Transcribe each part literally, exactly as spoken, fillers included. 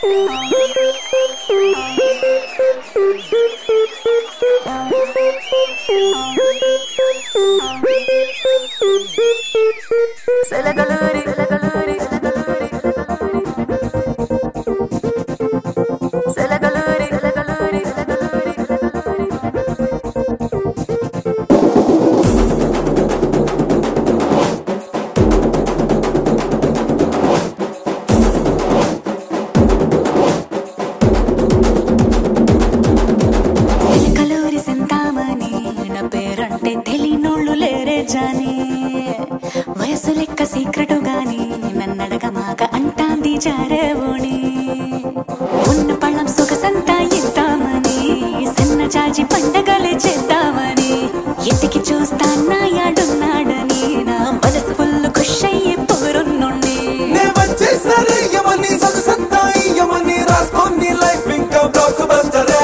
వయసు లెక్క సీక్రెటు గాని నన్నడగమాక అంటాంది జారేవోని ఉన్న పళ్ళం సొగసంతా ఇద్దామని సన్న జాజి పండగలే చేద్దామని ఎతికి చూస్తాన్నా యాడున్నాడని నా మనసు ఫుల్ ఖుష్ అయ్యే పొగరున్నుండి నే వచ్చేసరి యమని సొగసంతా యమని రాస్కోని లైఫ్ ఇంకా బ్లాక్ బస్టరే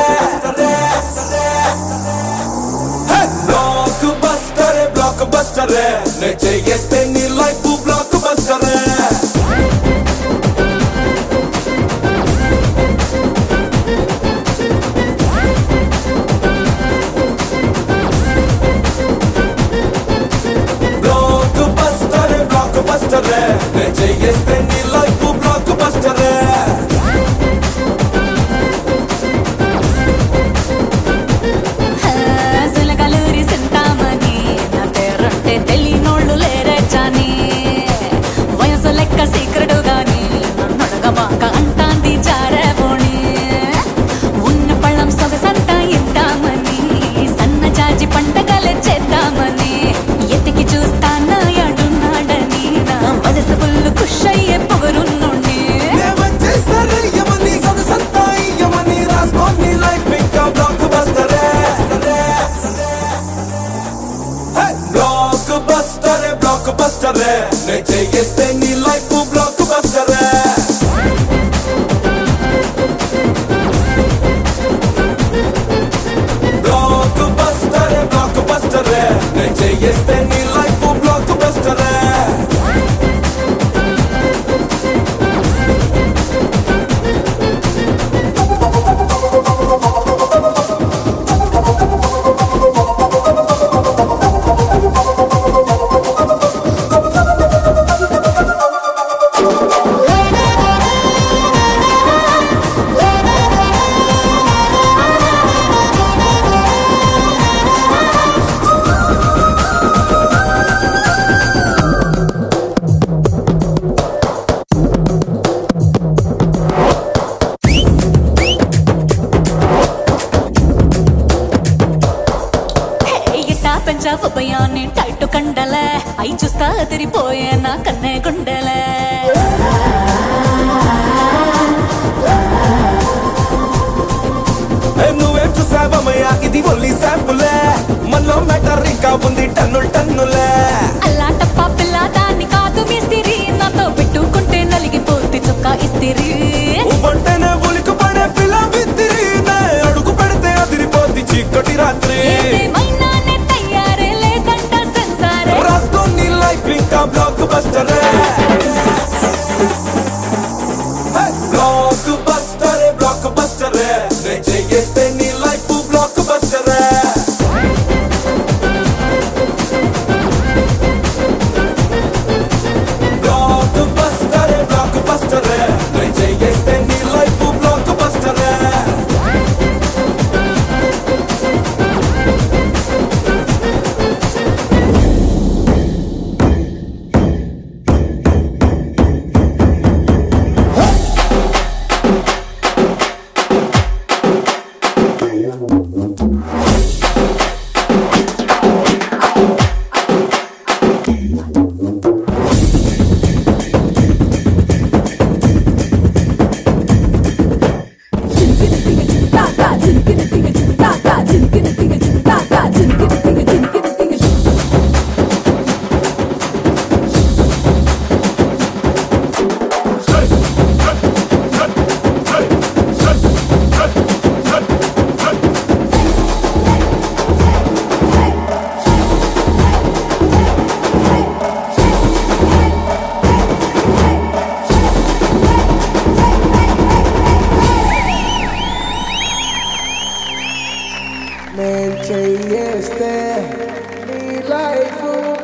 బ్లాక్ బస్టరే బ్లాక్ బస్టరే నే చేస్తే నీ లైఫ్ బ్లాక్ బస్టరే బ్లాక్ బస్టరే బ్లాక్ బస్టరే నే చేస్తే నీ లైఫ్ బ్లాక్ బస్టరే సులగలూరి సింతామణి నా పేరంటే తెలియనోళ్ళు లేరే జాని వయసు లెక్క సీక్రెటు గాని నన్నడగమాక అంటాంది జారేవోని ఉన్న పళ్ళం సొగసంతా ఇద్దామని సన్న జాజి పండగలే చేద్దామని ఎతికి చూస్తానా యాడున్నాడని నా మనసు ఫుల్ ఖుష్ అయ్యే పొగరున్నుండి నే వచ్చేసరి యమని సొగసంతా యమని రాస్కోని లైఫ్ ఇంకా బ్లాక్ బస్టరే బ్లాక్ బస్టరే బ్లాక్ బస్టరే నే చేస్తే నీ లైఫ్ బ్లాక్ బస్టరే బ్లాక్ బస్టరే బ్లాక్ బస్టరే నే చేస్తే నీ లైఫ్ బ్లాక్ బస్టరే పెంచావు భయాన్ని టైట్ కండలే అయి చూస్తా అదిరిపోయే నా కన్నే గుండెలే నువ్వేం చూసావమ్మయ్యా ఇది ఓన్లీ శాంపులే మనలో మ్యాటర్ ఇంకా ఉంది టన్నులు టన్నులే అల్లాటప్ప పిల్ల దాన్ని కాదు మిస్తిరి నాతో పెట్టుకుంటే నలిగిపోతే చొక్కా ఇస్తిరి వంటనే ఉలికి పడే పిల్ల విత్తిరి నే అడుగు పెడితే అదిరిపోద్ది చీకటి రాత్రి ఏమైనానే తయారే లేదంట సెన్సారే రాస్తో నీ లైఫ్ ఇంకా బ్లాక్ బస్టరే బ్లాక్ బస్టరే బ్లాక్ బస్టరే నే చేస్తే నీ లైఫ్ బ్లాక్ బస్టరే బ్లాక్ బస్టరే బ్లాక్ బస్టరే నే చేస్తే నీ లైఫ్ బ్లాక్ బస్టరే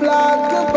బ్లాక్